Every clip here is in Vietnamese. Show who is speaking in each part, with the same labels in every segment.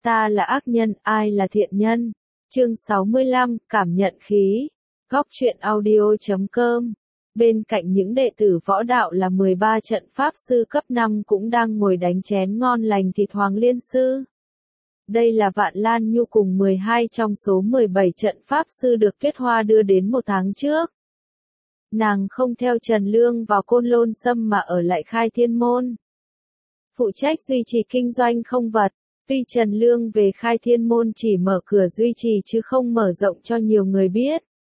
Speaker 1: Ta là ác nhân, ai là thiện nhân? Chương 65, cảm nhận khí. Góc truyện audio.com. Bên cạnh những đệ tử võ đạo là 13 trận pháp sư cấp 5 cũng đang ngồi đánh chén ngon lành thịt Hoàng Liên Sư. Đây là Vạn Lan Nhu cùng 12 trong số 17 trận pháp sư được Kết Hoa đưa đến một tháng trước. Nàng không theo Trần Lương vào Côn Lôn Sâm mà ở lại Khai Thiên Môn. Phụ trách duy trì kinh doanh không vật. Tuy Trần Lương về Khai Thiên Môn chỉ mở cửa duy trì chứ không mở rộng cho nhiều người biết.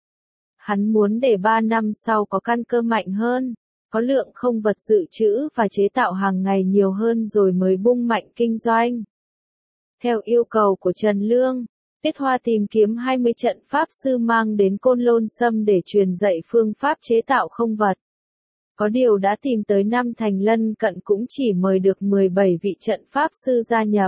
Speaker 1: Hắn muốn để 3 năm sau có căn cơ mạnh hơn, có lượng không vật dự trữ và chế tạo hàng ngày nhiều hơn rồi mới bung mạnh kinh doanh. Theo yêu cầu của Trần Lương, Kết Hoa tìm kiếm 20 trận pháp sư mang đến Côn Lôn Sâm để truyền dạy phương pháp chế tạo không vật. Có điều đã tìm tới năm thành lân cận cũng chỉ mời được 17 vị trận pháp sư gia nhập.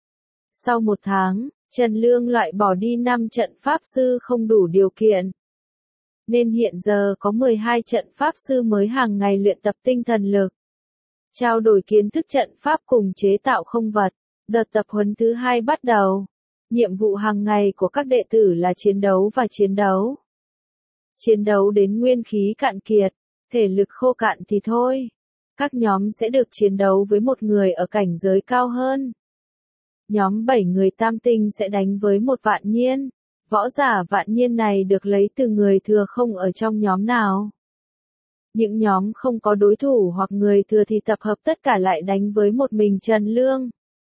Speaker 1: Sau một tháng, Trần Lương loại bỏ đi 5 trận pháp sư không đủ điều kiện. Nên hiện giờ có 12 trận pháp sư mới hàng ngày luyện tập tinh thần lực. Trao đổi kiến thức trận pháp cùng chế tạo không vật. Đợt tập huấn thứ 2 bắt đầu. Nhiệm vụ hàng ngày của các đệ tử là chiến đấu và chiến đấu. Chiến đấu đến nguyên khí cạn kiệt, thể lực khô cạn thì thôi. Các nhóm sẽ được chiến đấu với một người ở cảnh giới cao hơn. Nhóm 7 người tam tinh sẽ đánh với một vạn nhiên. Võ giả vạn nhiên này được lấy từ người thừa không ở trong nhóm nào. Những nhóm không có đối thủ hoặc người thừa thì tập hợp tất cả lại đánh với một mình Trần Lương.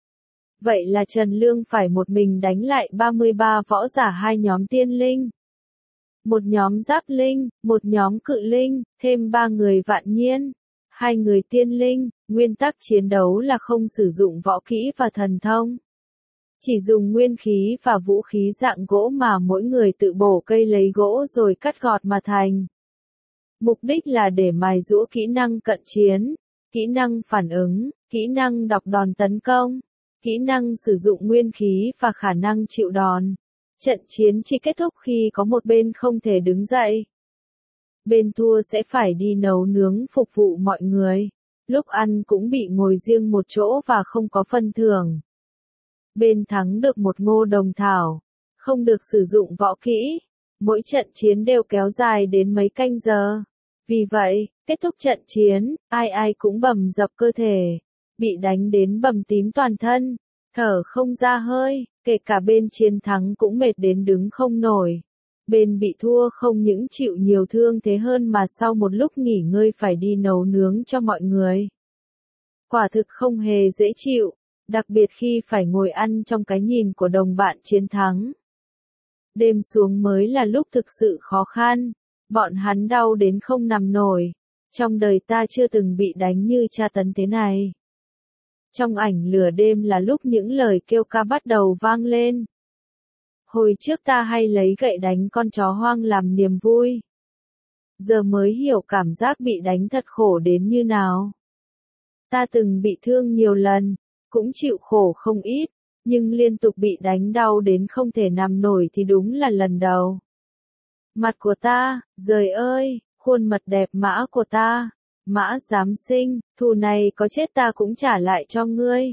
Speaker 1: Vậy là Trần Lương phải một mình đánh lại 33 võ giả 2 nhóm tiên linh. Một nhóm giáp linh, một nhóm cự linh, thêm 3 người vạn nhiên, 2 người tiên linh. Nguyên tắc chiến đấu là không sử dụng võ kỹ và thần thông. Chỉ dùng nguyên khí và vũ khí dạng gỗ mà mỗi người tự bổ cây lấy gỗ rồi cắt gọt mà thành. Mục đích là để mài giũa kỹ năng cận chiến, kỹ năng phản ứng, kỹ năng đọc đòn tấn công, kỹ năng sử dụng nguyên khí và khả năng chịu đòn. Trận chiến chỉ kết thúc khi có một bên không thể đứng dậy. Bên thua sẽ phải đi nấu nướng phục vụ mọi người. Lúc ăn cũng bị ngồi riêng một chỗ và không có phân thưởng. Bên thắng được một ngô đồng thảo, không được sử dụng võ kỹ. Mỗi trận chiến đều kéo dài đến mấy canh giờ. Vì vậy, kết thúc trận chiến, ai cũng bầm dập cơ thể, bị đánh đến bầm tím toàn thân, thở không ra hơi, kể cả bên chiến thắng cũng mệt đến đứng không nổi. Bên bị thua không những chịu nhiều thương thế hơn mà sau một lúc nghỉ ngơi phải đi nấu nướng cho mọi người. Quả thực không hề dễ chịu. Đặc biệt khi phải ngồi ăn trong cái nhìn của đồng bạn chiến thắng. Đêm xuống mới là lúc thực sự khó khăn, bọn hắn đau đến không nằm nổi. Trong đời ta chưa từng bị đánh như tra tấn thế này. Trong ảnh lửa đêm là lúc những lời kêu ca bắt đầu vang lên. Hồi trước ta hay lấy gậy đánh con chó hoang làm niềm vui. Giờ mới hiểu cảm giác bị đánh thật khổ đến như nào. Ta từng bị thương nhiều lần. Cũng chịu khổ không ít, nhưng liên tục bị đánh đau đến không thể nằm nổi thì đúng là lần đầu. Mặt của ta, giời ơi, khuôn mặt đẹp mã của ta, mã giám sinh, thù này có chết ta cũng trả lại cho ngươi.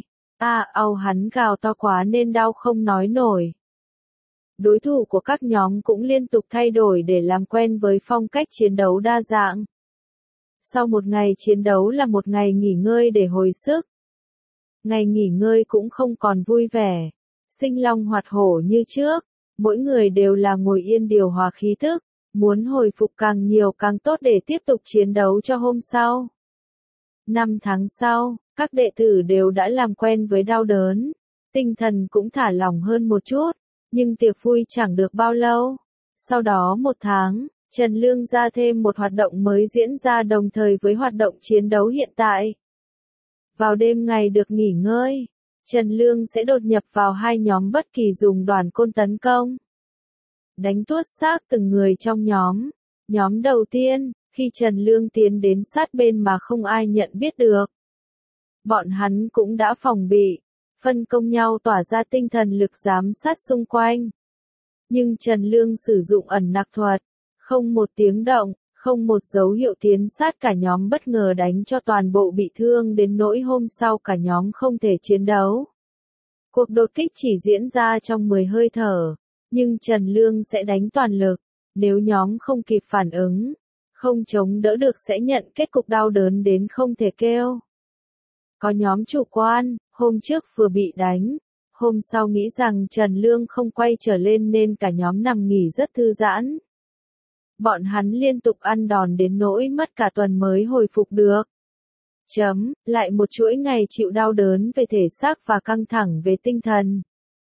Speaker 1: Hắn gào to quá nên đau không nói nổi. Đối thủ của các nhóm cũng liên tục thay đổi để làm quen với phong cách chiến đấu đa dạng. Sau một ngày chiến đấu là một ngày nghỉ ngơi để hồi sức. Ngày nghỉ ngơi cũng không còn vui vẻ, sinh long hoạt hổ như trước, mỗi người đều là ngồi yên điều hòa khí thức, muốn hồi phục càng nhiều càng tốt để tiếp tục chiến đấu cho hôm sau. 5 tháng sau, các đệ tử đều đã làm quen với đau đớn, tinh thần cũng thả lỏng hơn một chút, nhưng tiệc vui chẳng được bao lâu. Sau đó 1 tháng, Trần Lương ra thêm một hoạt động mới diễn ra đồng thời với hoạt động chiến đấu hiện tại. Vào đêm ngày được nghỉ ngơi, Trần Lương sẽ đột nhập vào 2 nhóm bất kỳ dùng đoàn côn tấn công. Đánh tuốt xác từng người trong nhóm. Nhóm đầu tiên, khi Trần Lương tiến đến sát bên mà không ai nhận biết được. Bọn hắn cũng đã phòng bị, phân công nhau tỏa ra tinh thần lực giám sát xung quanh. Nhưng Trần Lương sử dụng ẩn nặc thuật, không một tiếng động. Không một dấu hiệu tiến sát cả nhóm bất ngờ đánh cho toàn bộ bị thương đến nỗi hôm sau cả nhóm không thể chiến đấu. Cuộc đột kích chỉ diễn ra trong 10 hơi thở, nhưng Trần Lương sẽ đánh toàn lực. Nếu nhóm không kịp phản ứng, không chống đỡ được sẽ nhận kết cục đau đớn đến không thể kêu. Có nhóm chủ quan, hôm trước vừa bị đánh, hôm sau nghĩ rằng Trần Lương không quay trở lên nên cả nhóm nằm nghỉ rất thư giãn. Bọn hắn liên tục ăn đòn đến nỗi mất cả tuần mới hồi phục được. Lại một chuỗi ngày chịu đau đớn về thể xác và căng thẳng về tinh thần.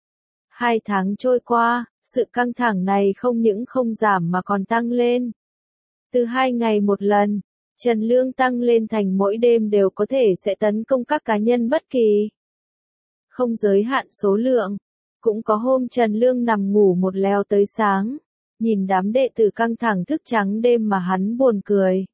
Speaker 1: 2 tháng trôi qua, sự căng thẳng này không những không giảm mà còn tăng lên. Từ 2 ngày một lần, Trần Lương tăng lên thành mỗi đêm đều có thể sẽ tấn công các cá nhân bất kỳ. Không giới hạn số lượng. Cũng có hôm Trần Lương nằm ngủ một lèo tới sáng, nhìn đám đệ tử căng thẳng thức trắng đêm mà hắn buồn cười.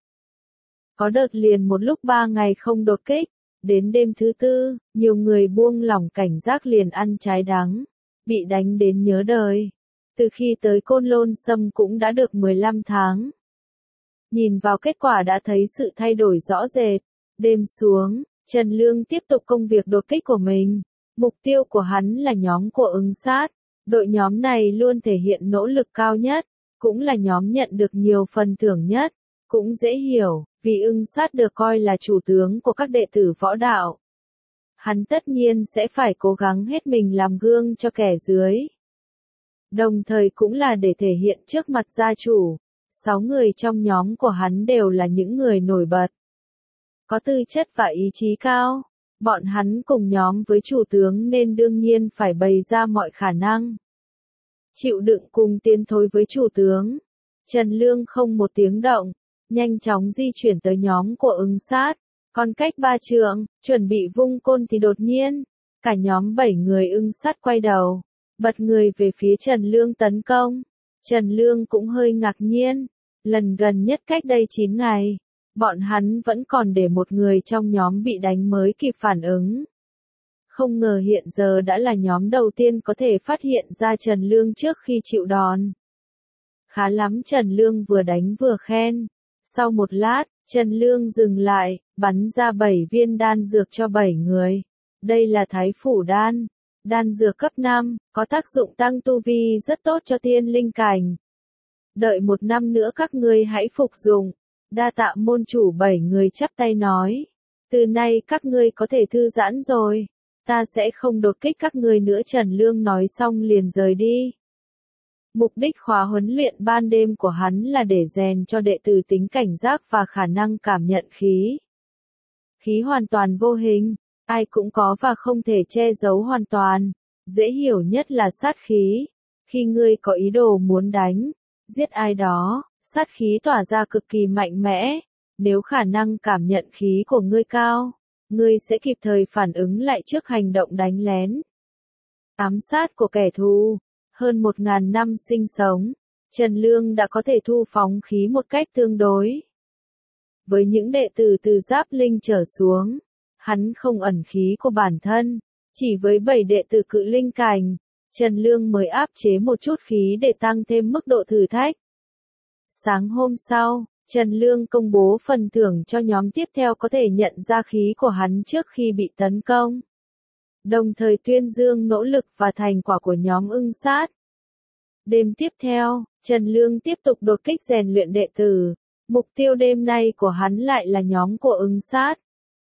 Speaker 1: Có đợt liền một lúc 3 ngày không đột kích, đến đêm thứ 4, nhiều người buông lỏng cảnh giác liền ăn trái đắng, bị đánh đến nhớ đời. Từ khi tới Côn Lôn Sâm cũng đã được 15 tháng. Nhìn vào kết quả đã thấy sự thay đổi rõ rệt. Đêm xuống, Trần Lương tiếp tục công việc đột kích của mình. Mục tiêu của hắn là nhóm của ứng sát. Đội nhóm này luôn thể hiện nỗ lực cao nhất, cũng là nhóm nhận được nhiều phần thưởng nhất. Cũng dễ hiểu, vì ứng sát được coi là chủ tướng của các đệ tử võ đạo. Hắn tất nhiên sẽ phải cố gắng hết mình làm gương cho kẻ dưới. Đồng thời cũng là để thể hiện trước mặt gia chủ. 6 người trong nhóm của hắn đều là những người nổi bật. Có tư chất và ý chí cao. Bọn hắn cùng nhóm với chủ tướng nên đương nhiên phải bày ra mọi khả năng. Chịu đựng cùng tiến thối với chủ tướng. Trần Lương không một tiếng động, nhanh chóng di chuyển tới nhóm của ứng sát. Còn cách 3 trượng, chuẩn bị vung côn thì đột nhiên, cả nhóm 7 người ứng sát quay đầu, bật người về phía Trần Lương tấn công. Trần Lương cũng hơi ngạc nhiên, lần gần nhất cách đây 9 ngày, bọn hắn vẫn còn để một người trong nhóm bị đánh mới kịp phản ứng. Không ngờ hiện giờ đã là nhóm đầu tiên có thể phát hiện ra Trần Lương trước khi chịu đòn. Khá lắm, Trần Lương vừa đánh vừa khen. Sau một lát, Trần Lương dừng lại, bắn ra 7 viên đan dược cho 7 người. Đây là Thái Phủ Đan. Đan dược cấp 5, có tác dụng tăng tu vi rất tốt cho tiên linh cảnh. Đợi 1 năm nữa các ngươi hãy phục dụng. Đa tạ môn chủ. 7 người chắp tay nói. Từ nay các ngươi có thể thư giãn rồi. Ta sẽ không đột kích các ngươi nữa. Trần Lương nói xong liền rời đi. Mục đích khóa huấn luyện ban đêm của hắn là để rèn cho đệ tử tính cảnh giác và khả năng cảm nhận khí. Khí hoàn toàn vô hình, ai cũng có và không thể che giấu hoàn toàn. Dễ hiểu nhất là sát khí. Khi ngươi có ý đồ muốn đánh, giết ai đó, sát khí tỏa ra cực kỳ mạnh mẽ. Nếu khả năng cảm nhận khí của ngươi cao, ngươi sẽ kịp thời phản ứng lại trước hành động đánh lén. Ám sát của kẻ thù. Hơn 1000 năm sinh sống, Trần Lương đã có thể thu phóng khí một cách tương đối. Với những đệ tử từ Giáp Linh trở xuống, hắn không ẩn khí của bản thân, chỉ với 7 đệ tử Cự Linh cảnh, Trần Lương mới áp chế một chút khí để tăng thêm mức độ thử thách. Sáng hôm sau, Trần Lương công bố phần thưởng cho nhóm tiếp theo có thể nhận ra khí của hắn trước khi bị tấn công. Đồng thời tuyên dương nỗ lực và thành quả của nhóm ưng sát. Đêm tiếp theo, Trần Lương tiếp tục đột kích rèn luyện đệ tử. Mục tiêu đêm nay của hắn lại là nhóm của ưng sát.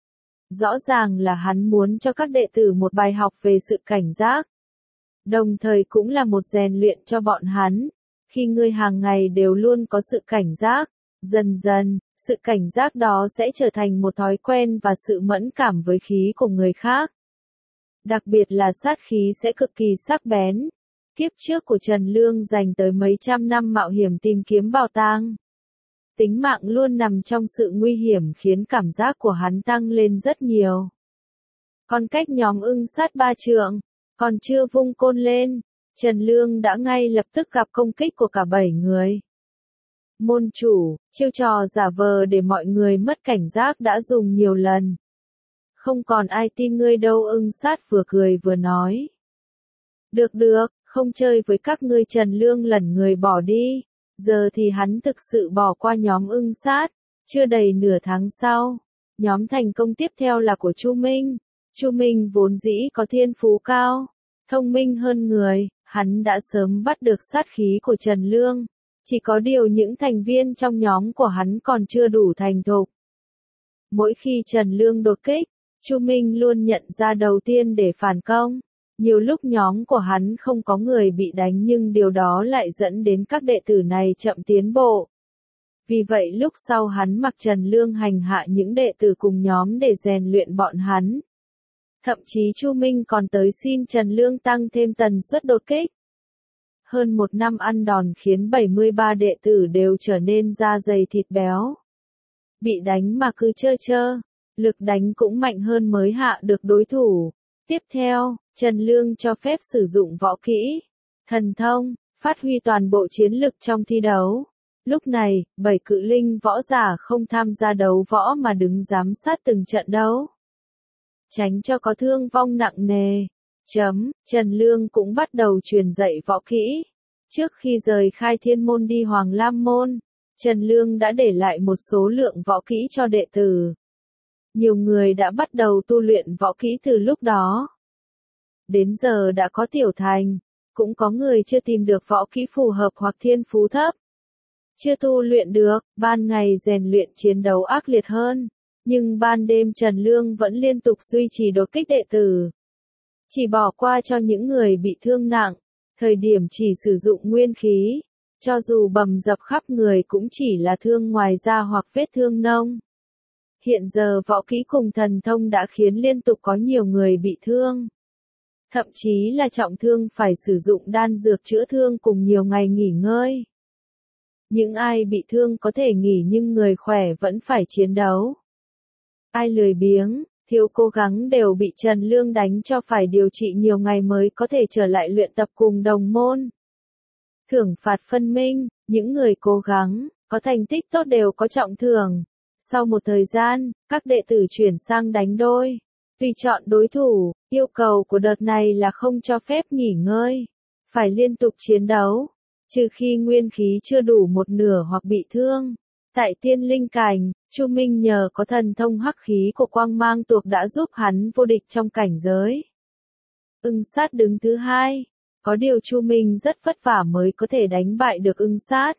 Speaker 1: Rõ ràng là hắn muốn cho các đệ tử một bài học về sự cảnh giác. Đồng thời cũng là một rèn luyện cho bọn hắn. Khi ngươi hàng ngày đều luôn có sự cảnh giác, dần dần, sự cảnh giác đó sẽ trở thành một thói quen và sự mẫn cảm với khí của người khác. Đặc biệt là sát khí sẽ cực kỳ sắc bén. Kiếp trước của Trần Lương dành tới mấy trăm năm mạo hiểm tìm kiếm bảo tàng. Tính mạng luôn nằm trong sự nguy hiểm khiến cảm giác của hắn tăng lên rất nhiều. Còn cách nhóm ưng sát 3 trượng, còn chưa vung côn lên, Trần Lương đã ngay lập tức gặp công kích của cả 7 người. Môn chủ, chiêu trò giả vờ để mọi người mất cảnh giác đã dùng nhiều lần. Không còn ai tin ngươi đâu. Ưng sát vừa cười vừa nói. Được, không chơi với các ngươi. Trần Lương lẩn người bỏ đi. Giờ thì hắn thực sự bỏ qua nhóm ưng sát. Chưa đầy nửa tháng sau, nhóm thành công tiếp theo là của Chu Minh. Chu Minh vốn dĩ có thiên phú cao, Thông minh hơn người, hắn đã sớm bắt được sát khí của Trần Lương. Chỉ có điều những thành viên trong nhóm của hắn còn chưa đủ thành thục. Mỗi khi Trần Lương đột kích, Chu Minh luôn nhận ra đầu tiên để phản công. Nhiều lúc nhóm của hắn không có người bị đánh nhưng điều đó lại dẫn đến các đệ tử này chậm tiến bộ. Vì vậy lúc sau hắn mặc Trần Lương hành hạ những đệ tử cùng nhóm để rèn luyện bọn hắn. Thậm chí Chu Minh còn tới xin Trần Lương tăng thêm tần suất đột kích. Hơn một năm ăn đòn khiến 73 đệ tử đều trở nên da dày thịt béo. Bị đánh mà cứ chơ, lực đánh cũng mạnh hơn mới hạ được đối thủ. Tiếp theo, Trần Lương cho phép sử dụng võ kỹ, thần thông, phát huy toàn bộ chiến lực trong thi đấu. Lúc này, 7 cự linh võ giả không tham gia đấu võ mà đứng giám sát từng trận đấu. Tránh cho có thương vong nặng nề. Trần Lương cũng bắt đầu truyền dạy võ kỹ. Trước khi rời Khai Thiên Môn đi Hoàng Lam Môn, Trần Lương đã để lại một số lượng võ kỹ cho đệ tử. Nhiều người đã bắt đầu tu luyện võ kỹ từ lúc đó. Đến giờ đã có tiểu thành, cũng có người chưa tìm được võ kỹ phù hợp hoặc thiên phú thấp. Chưa tu luyện được, ban ngày rèn luyện chiến đấu ác liệt hơn, nhưng ban đêm Trần Lương vẫn liên tục duy trì đột kích đệ tử. Chỉ bỏ qua cho những người bị thương nặng, thời điểm chỉ sử dụng nguyên khí, cho dù bầm dập khắp người cũng chỉ là thương ngoài da hoặc vết thương nông. Hiện giờ võ kỹ cùng thần thông đã khiến liên tục có nhiều người bị thương. Thậm chí là trọng thương phải sử dụng đan dược chữa thương cùng nhiều ngày nghỉ ngơi. Những ai bị thương có thể nghỉ nhưng người khỏe vẫn phải chiến đấu. Ai lười biếng, thiếu cố gắng đều bị Trần Lương đánh cho phải điều trị nhiều ngày mới có thể trở lại luyện tập cùng đồng môn. Thưởng phạt phân minh, những người cố gắng, có thành tích tốt đều có trọng thưởng. Sau một thời gian, các đệ tử chuyển sang đánh đôi. Tùy chọn đối thủ, yêu cầu của đợt này là không cho phép nghỉ ngơi. Phải liên tục chiến đấu, trừ khi nguyên khí chưa đủ một nửa hoặc bị thương. Tại Tiên Linh Cảnh, Chu Minh nhờ có thần thông hắc khí của quang mang tuộc đã giúp hắn vô địch trong cảnh giới. Ưng Sát đứng thứ hai, có điều Chu Minh rất vất vả mới có thể đánh bại được Ưng Sát.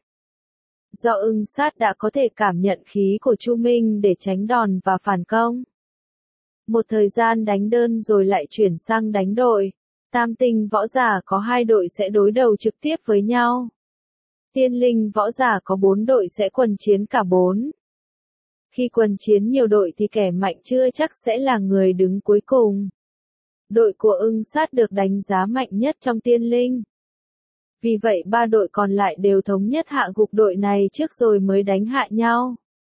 Speaker 1: Do Ưng Sát đã có thể cảm nhận khí của Chu Minh để tránh đòn và phản công. Một thời gian đánh đơn rồi lại chuyển sang đánh đội. Tam tinh võ giả có 2 đội sẽ đối đầu trực tiếp với nhau. Tiên linh võ giả có 4 đội sẽ quần chiến cả 4. Khi quần chiến nhiều đội thì kẻ mạnh chưa chắc sẽ là người đứng cuối cùng. Đội của Ưng Sát được đánh giá mạnh nhất trong tiên linh. Vì vậy 3 đội còn lại đều thống nhất hạ gục đội này trước rồi mới đánh hạ nhau.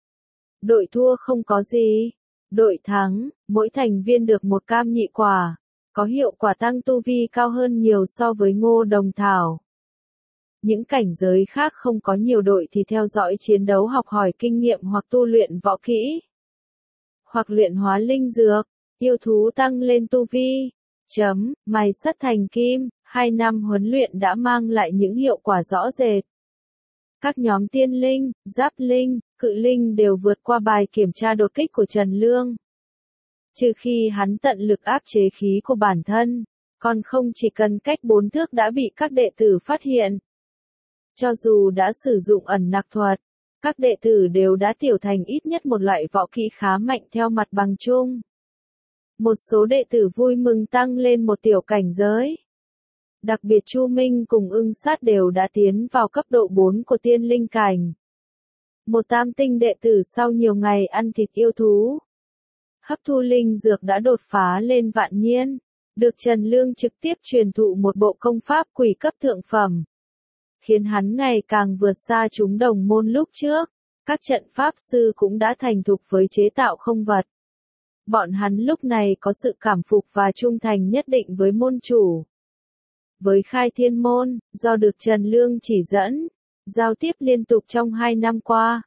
Speaker 1: Đội thua không có gì. Đội thắng, mỗi thành viên được 1 cam nhị quả, có hiệu quả tăng tu vi cao hơn nhiều so với Ngô Đồng Thảo. Những cảnh giới khác không có nhiều đội thì theo dõi chiến đấu học hỏi kinh nghiệm hoặc tu luyện võ kỹ. Hoặc luyện hóa linh dược, yêu thú tăng lên tu vi. Mài sắt thành kim, 2 năm huấn luyện đã mang lại những hiệu quả rõ rệt. Các nhóm tiên linh, giáp linh, cự linh đều vượt qua bài kiểm tra đột kích của Trần Lương. Trừ khi hắn tận lực áp chế khí của bản thân, còn không chỉ cần cách 4 thước đã bị các đệ tử phát hiện. Cho dù đã sử dụng ẩn nặc thuật, các đệ tử đều đã tiểu thành ít nhất một loại võ kỹ khá mạnh theo mặt bằng chung. Một số đệ tử vui mừng tăng lên một tiểu cảnh giới. Đặc biệt Chu Minh cùng Ưng Sát đều đã tiến vào cấp độ 4 của tiên linh cảnh. Một tam tinh đệ tử sau nhiều ngày ăn thịt yêu thú, hấp thu linh dược đã đột phá lên vạn nhiên, được Trần Lương trực tiếp truyền thụ một bộ công pháp quỷ cấp thượng phẩm, khiến hắn ngày càng vượt xa chúng đồng môn lúc trước. Các trận pháp sư cũng đã thành thục với chế tạo không vật. Bọn hắn lúc này có sự cảm phục và trung thành nhất định với môn chủ. Với Khai Thiên Môn, do được Trần Lương chỉ dẫn, giao tiếp liên tục trong 2 năm qua.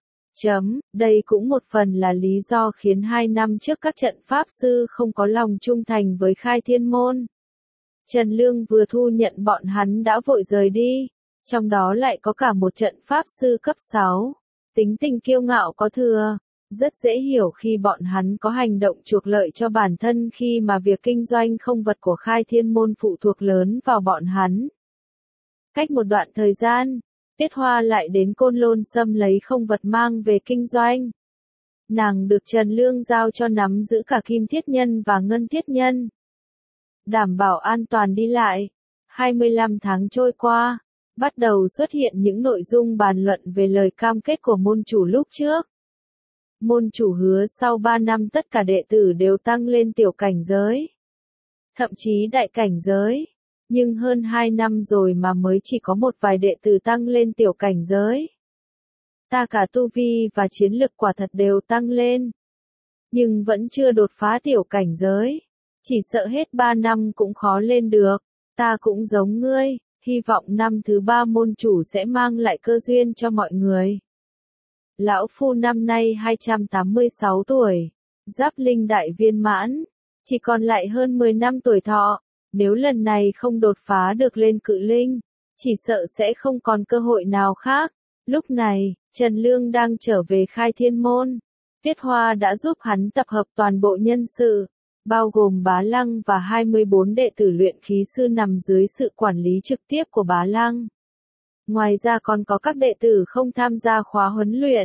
Speaker 1: Đây cũng một phần là lý do khiến 2 năm trước các trận pháp sư không có lòng trung thành với Khai Thiên Môn. Trần Lương vừa thu nhận bọn hắn đã vội rời đi, trong đó lại có cả một trận pháp sư cấp 6, tính tình kiêu ngạo có thừa. Rất dễ hiểu khi bọn hắn có hành động chuộc lợi cho bản thân khi mà việc kinh doanh không vật của Khai Thiên Môn phụ thuộc lớn vào bọn hắn. Cách một đoạn thời gian, Tiết Hoa lại đến Côn Lôn Sâm lấy không vật mang về kinh doanh. Nàng được Trần Lương giao cho nắm giữ cả Kim Thiết Nhân và Ngân Thiết Nhân, đảm bảo an toàn đi lại. 25 tháng trôi qua, bắt đầu xuất hiện những nội dung bàn luận về lời cam kết của môn chủ lúc trước. Môn chủ hứa sau 3 năm tất cả đệ tử đều tăng lên tiểu cảnh giới, thậm chí đại cảnh giới, nhưng hơn 2 năm rồi mà mới chỉ có một vài đệ tử tăng lên tiểu cảnh giới. Ta cả tu vi và chiến lực quả thật đều tăng lên, nhưng vẫn chưa đột phá tiểu cảnh giới, chỉ sợ hết 3 năm cũng khó lên được. Ta cũng giống ngươi, hy vọng năm thứ 3 môn chủ sẽ mang lại cơ duyên cho mọi người. Lão Phu năm nay 286 tuổi, Giáp Linh đại viên mãn, chỉ còn lại hơn 10 năm tuổi thọ, nếu lần này không đột phá được lên cự linh, chỉ sợ sẽ không còn cơ hội nào khác. Lúc này, Trần Lương đang trở về Khai Thiên Môn, Tiết Hoa đã giúp hắn tập hợp toàn bộ nhân sự, bao gồm Bá Lăng và 24 đệ tử luyện khí sư nằm dưới sự quản lý trực tiếp của Bá Lăng. Ngoài ra còn có các đệ tử không tham gia khóa huấn luyện,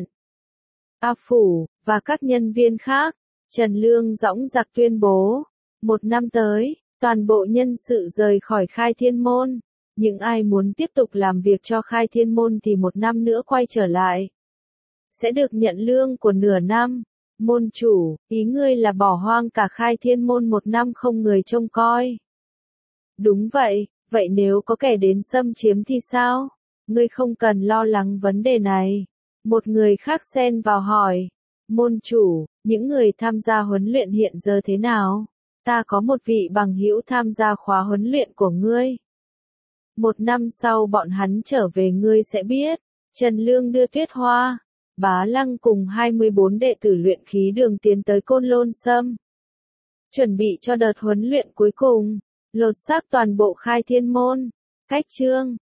Speaker 1: A Phủ, và các nhân viên khác. Trần Lương dõng dạc tuyên bố, 1 năm tới, toàn bộ nhân sự rời khỏi Khai Thiên Môn. Những ai muốn tiếp tục làm việc cho Khai Thiên Môn thì 1 năm nữa quay trở lại, sẽ được nhận lương của nửa năm. Môn chủ, ý ngươi là bỏ hoang cả Khai Thiên Môn 1 năm không người trông coi? Đúng vậy, vậy nếu có kẻ đến xâm chiếm thì sao? Ngươi không cần lo lắng vấn đề này. Một người khác xen vào hỏi. Môn chủ, những người tham gia huấn luyện hiện giờ thế nào? Ta có một vị bằng hữu tham gia khóa huấn luyện của ngươi. 1 năm sau bọn hắn trở về ngươi sẽ biết. Trần Lương đưa Tuyết Hoa, Bá Lăng cùng 24 đệ tử luyện khí đường tiến tới Côn Lôn Sâm, chuẩn bị cho đợt huấn luyện cuối cùng, lột xác toàn bộ Khai Thiên Môn. Cách chương